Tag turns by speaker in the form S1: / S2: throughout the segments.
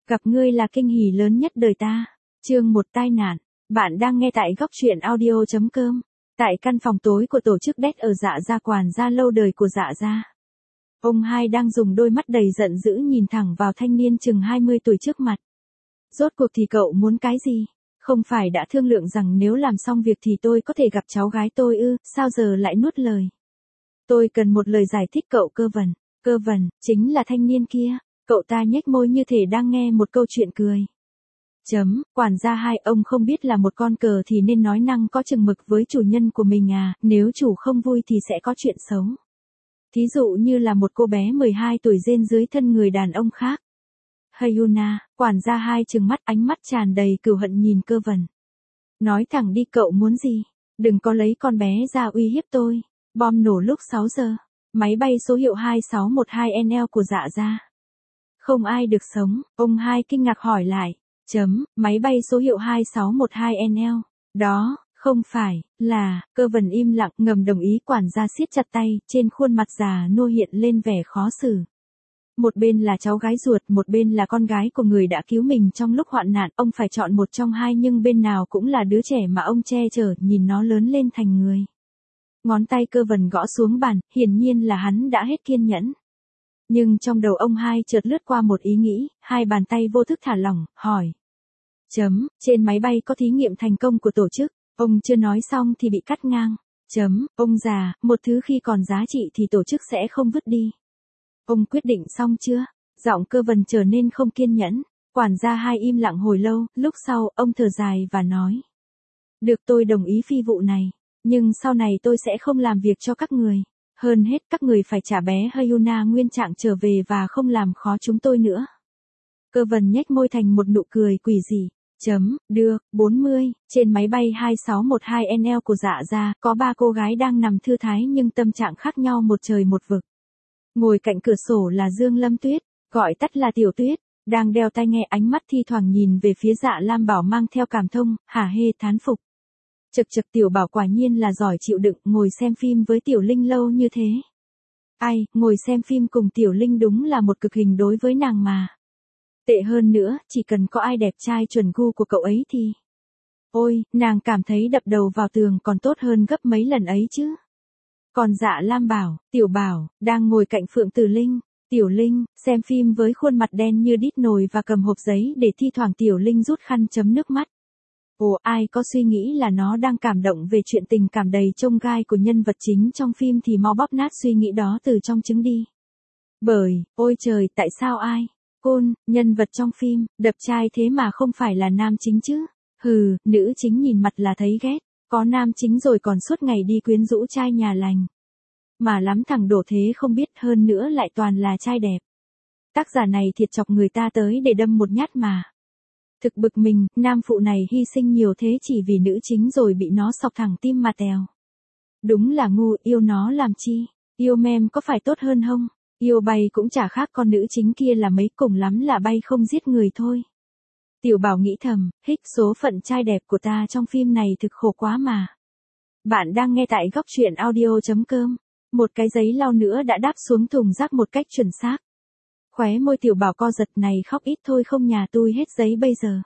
S1: Gặp ngươi là kinh hỉ lớn nhất đời ta. Chương 1 tai nạn. Bạn đang nghe tại góc truyện audio.com. Tại căn phòng tối của tổ chức đét ở Dạ Gia quản gia lâu đời của Dạ Gia. Ông hai đang dùng đôi mắt đầy giận dữ nhìn thẳng vào thanh niên chừng 20 tuổi trước mặt. Rốt cuộc thì cậu muốn cái gì? Không phải đã thương lượng rằng nếu làm xong việc thì tôi có thể gặp cháu gái tôi ư, sao giờ lại nuốt lời? Tôi cần một lời giải thích cậu Cơ Vần. Cơ Vần, chính là thanh niên kia. Cậu ta nhếch môi như thể đang nghe một câu chuyện cười. Quản gia hai, ông không biết là một con cờ thì nên nói năng có chừng mực với chủ nhân của mình à, nếu chủ không vui thì sẽ có chuyện xấu. Thí dụ như là một cô bé 12 tuổi rên dưới thân người đàn ông khác. Hyuna, quản gia hai trừng mắt, ánh mắt tràn đầy cừu hận nhìn Cơ Vần. Nói thẳng đi, cậu muốn gì? Đừng có lấy con bé ra uy hiếp tôi. Bom nổ lúc 6 giờ. Máy bay số hiệu 2612NL của Dạ Gia. Không ai được sống, ông hai kinh ngạc hỏi lại. Máy bay số hiệu 2612NL. Đó, không phải, là, Cơ Vần im lặng ngầm đồng ý. Quản gia siết chặt tay, trên khuôn mặt già nua hiện lên vẻ khó xử. Một bên là cháu gái ruột, một bên là con gái của người đã cứu mình trong lúc hoạn nạn. Ông phải chọn một trong hai, nhưng bên nào cũng là đứa trẻ mà ông che chở, nhìn nó lớn lên thành người. Ngón tay Cơ Vần gõ xuống bàn, hiển nhiên là hắn đã hết kiên nhẫn. Nhưng trong đầu ông hai chợt lướt qua một ý nghĩ, hai bàn tay vô thức thả lỏng, hỏi. Trên máy bay có thí nghiệm thành công của tổ chức, ông chưa nói xong thì bị cắt ngang. Ông già, một thứ khi còn giá trị thì tổ chức sẽ không vứt đi. Ông quyết định xong chưa? Giọng Cơ Vần trở nên không kiên nhẫn. Quản gia hai im lặng hồi lâu, lúc sau, ông thở dài và nói. Được, tôi đồng ý phi vụ này. Nhưng sau này tôi sẽ không làm việc cho các người. Hơn hết, các người phải trả bé Hyuna nguyên trạng trở về và không làm khó chúng tôi nữa. Cơ Vần nhếch môi thành một nụ cười quỷ dị. Được, 40, trên máy bay 2612NL của Dạ Gia, có 3 cô gái đang nằm thư thái nhưng tâm trạng khác nhau một trời một vực. Ngồi cạnh cửa sổ là Dương Lâm Tuyết, gọi tắt là Tiểu Tuyết, đang đeo tai nghe, ánh mắt thi thoảng nhìn về phía Dạ Lam Bảo mang theo cảm thông, hả hê thán phục. Chật Tiểu Bảo quả nhiên là giỏi chịu đựng, ngồi xem phim với Tiểu Linh lâu như thế. Ai, ngồi xem phim cùng Tiểu Linh đúng là một cực hình đối với nàng mà. Tệ hơn nữa, chỉ cần có ai đẹp trai chuẩn gu của cậu ấy thì... Ôi, nàng cảm thấy đập đầu vào tường còn tốt hơn gấp mấy lần ấy chứ. Còn Dạ Lam Bảo, Tiểu Bảo, đang ngồi cạnh Phượng Tử Linh. Tiểu Linh, xem phim với khuôn mặt đen như đít nồi và cầm hộp giấy để thi thoảng Tiểu Linh rút khăn chấm nước mắt. Ồ, ai có suy nghĩ là nó đang cảm động về chuyện tình cảm đầy chông gai của nhân vật chính trong phim thì mau bóp nát suy nghĩ đó từ trong trứng đi. Bởi, ôi trời, tại sao ai? Côn, nhân vật trong phim, đập trai thế mà không phải là nam chính chứ? Hừ, nữ chính nhìn mặt là thấy ghét, có nam chính rồi còn suốt ngày đi quyến rũ trai nhà lành. Mà lắm thằng đổ thế không biết, hơn nữa lại toàn là trai đẹp. Tác giả này thiệt chọc người ta tới để đâm một nhát mà. Thực bực mình, nam phụ này hy sinh nhiều thế chỉ vì nữ chính rồi bị nó sọc thẳng tim mà tèo. Đúng là ngu, yêu nó làm chi? Yêu mem có phải tốt hơn không? Yêu bay cũng chả khác con nữ chính kia là mấy, cùng lắm là bay không giết người thôi. Tiểu Bảo nghĩ thầm, hích, số phận trai đẹp của ta trong phim này thực khổ quá mà. Bạn đang nghe tại góc truyện audio.com. Một cái giấy lau nữa đã đáp xuống thùng rác một cách chuẩn xác. Khóe môi Tiểu Bảo co giật, này khóc ít thôi không nhà tôi hết giấy bây giờ.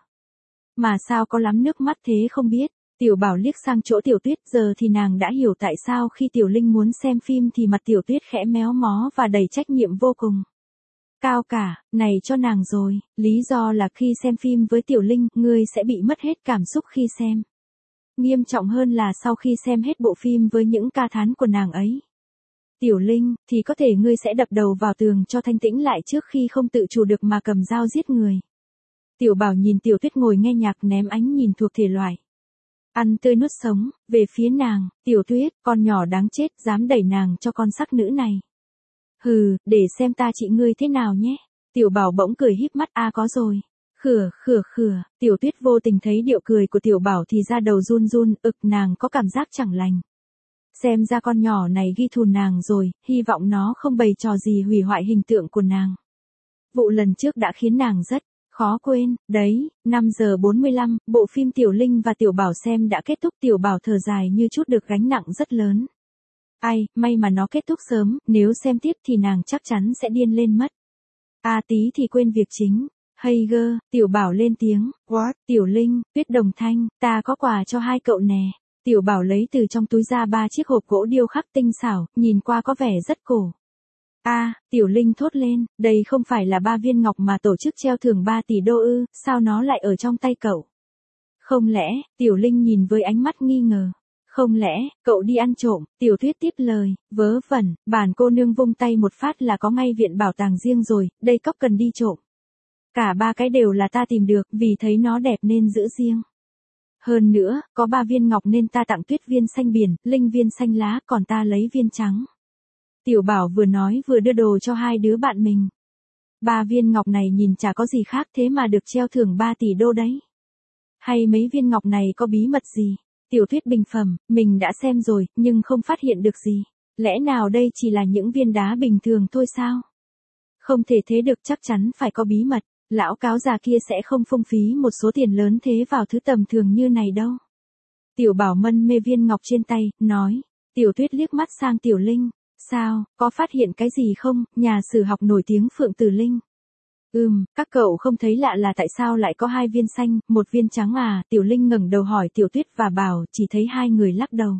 S1: Mà sao có lắm nước mắt thế không biết. Tiểu Bảo liếc sang chỗ Tiểu Tuyết, giờ thì nàng đã hiểu tại sao khi Tiểu Linh muốn xem phim thì mặt Tiểu Tuyết khẽ méo mó và đầy trách nhiệm vô cùng. Cao cả, này cho nàng rồi, lý do là khi xem phim với Tiểu Linh, ngươi sẽ bị mất hết cảm xúc khi xem. Nghiêm trọng hơn là sau khi xem hết bộ phim với những ca thán của nàng ấy. Tiểu Linh, thì có thể ngươi sẽ đập đầu vào tường cho thanh tĩnh lại trước khi không tự chủ được mà cầm dao giết người. Tiểu Bảo nhìn Tiểu Tuyết ngồi nghe nhạc ném ánh nhìn thuộc thể loại. Ăn tươi nuốt sống, về phía nàng, Tiểu Tuyết, con nhỏ đáng chết, dám đẩy nàng cho con sắc nữ này. Hừ, để xem ta trị ngươi thế nào nhé. Tiểu Bảo bỗng cười híp mắt, có rồi. Khửa, Tiểu Tuyết vô tình thấy điệu cười của Tiểu Bảo thì da đầu run run, nàng có cảm giác chẳng lành. Xem ra con nhỏ này ghi thù nàng rồi, hy vọng nó không bày trò gì hủy hoại hình tượng của nàng. Vụ lần trước đã khiến nàng rất khó quên, đấy. 5 giờ 45, bộ phim Tiểu Linh và Tiểu Bảo xem đã kết thúc. Tiểu Bảo thở dài như chút được gánh nặng rất lớn. Ai, may mà nó kết thúc sớm, nếu xem tiếp thì nàng chắc chắn sẽ điên lên mất. Tí thì quên việc chính. Hager, Tiểu Bảo lên tiếng, what, Tiểu Linh, Tuyết Đồng Thanh, ta có quà cho hai cậu nè. Tiểu Bảo lấy từ trong túi ra 3 chiếc hộp gỗ điêu khắc tinh xảo, nhìn qua có vẻ rất cổ. Tiểu Linh thốt lên, đây không phải là 3 viên ngọc mà tổ chức treo thưởng 3 tỷ đô ư, sao nó lại ở trong tay cậu? Không lẽ, Tiểu Linh nhìn với ánh mắt nghi ngờ. Không lẽ, cậu đi ăn trộm, Tiểu Tuyết tiếp lời, vớ vẩn, bản cô nương vung tay một phát là có ngay viện bảo tàng riêng rồi, đây cóc cần đi trộm. Cả 3 cái đều là ta tìm được, vì thấy nó đẹp nên giữ riêng. Hơn nữa, có 3 viên ngọc nên ta tặng Tuyết viên xanh biển, Linh viên xanh lá, còn ta lấy viên trắng. Tiểu Bảo vừa nói vừa đưa đồ cho hai đứa bạn mình. 3 viên ngọc này nhìn chả có gì khác thế mà được treo thưởng 3 tỷ đô đấy. Hay mấy viên ngọc này có bí mật gì? Tiểu Tuyết bình phẩm, mình đã xem rồi, nhưng không phát hiện được gì. Lẽ nào đây chỉ là những viên đá bình thường thôi sao? Không thể thế được, chắc chắn phải có bí mật. Lão cáo già kia sẽ không phung phí một số tiền lớn thế vào thứ tầm thường như này đâu. Tiểu Bảo mân mê viên ngọc trên tay, nói. Tiểu Tuyết liếc mắt sang Tiểu Linh. Sao, có phát hiện cái gì không, nhà sử học nổi tiếng Phượng Tử Linh? Các cậu không thấy lạ là tại sao lại có 2 viên xanh, 1 viên trắng à? Tiểu Linh ngẩng đầu hỏi Tiểu Tuyết và Bảo, chỉ thấy hai người lắc đầu.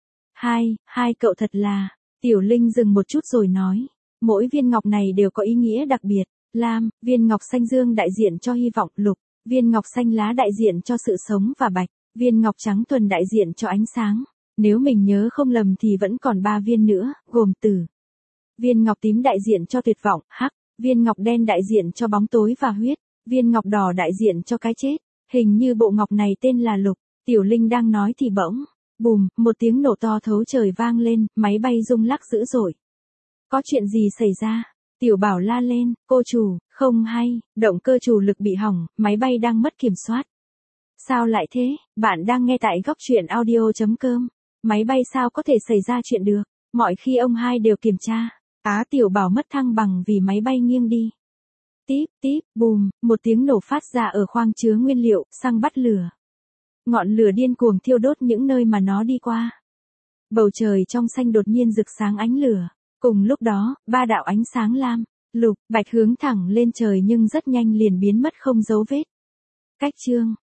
S1: Hai cậu thật là. Tiểu Linh dừng một chút rồi nói. Mỗi viên ngọc này đều có ý nghĩa đặc biệt. Lam, viên ngọc xanh dương đại diện cho hy vọng, lục, viên ngọc xanh lá đại diện cho sự sống và bạch, viên ngọc trắng tuần đại diện cho ánh sáng. Nếu mình nhớ không lầm thì vẫn còn 3 viên nữa, gồm tử. Viên ngọc tím đại diện cho tuyệt vọng, hắc, viên ngọc đen đại diện cho bóng tối và huyết, viên ngọc đỏ đại diện cho cái chết. Hình như bộ ngọc này tên là lục. Tiểu Linh đang nói thì bỗng, bùm, một tiếng nổ to thấu trời vang lên, máy bay rung lắc dữ dội. Có chuyện gì xảy ra? Tiểu Bảo la lên, cô chủ, không hay, động cơ chủ lực bị hỏng, máy bay đang mất kiểm soát. Sao lại thế? Bạn đang nghe tại góc truyện audio.com. Máy bay sao có thể xảy ra chuyện được? Mọi khi ông hai đều kiểm tra. Tiểu Bảo mất thăng bằng vì máy bay nghiêng đi. Típ, bùm, một tiếng nổ phát ra ở khoang chứa nguyên liệu, xăng bắt lửa. Ngọn lửa điên cuồng thiêu đốt những nơi mà nó đi qua. Bầu trời trong xanh đột nhiên rực sáng ánh lửa. Cùng lúc đó, 3 đạo ánh sáng lam, lục, bạch hướng thẳng lên trời nhưng rất nhanh liền biến mất không dấu vết. Cách chương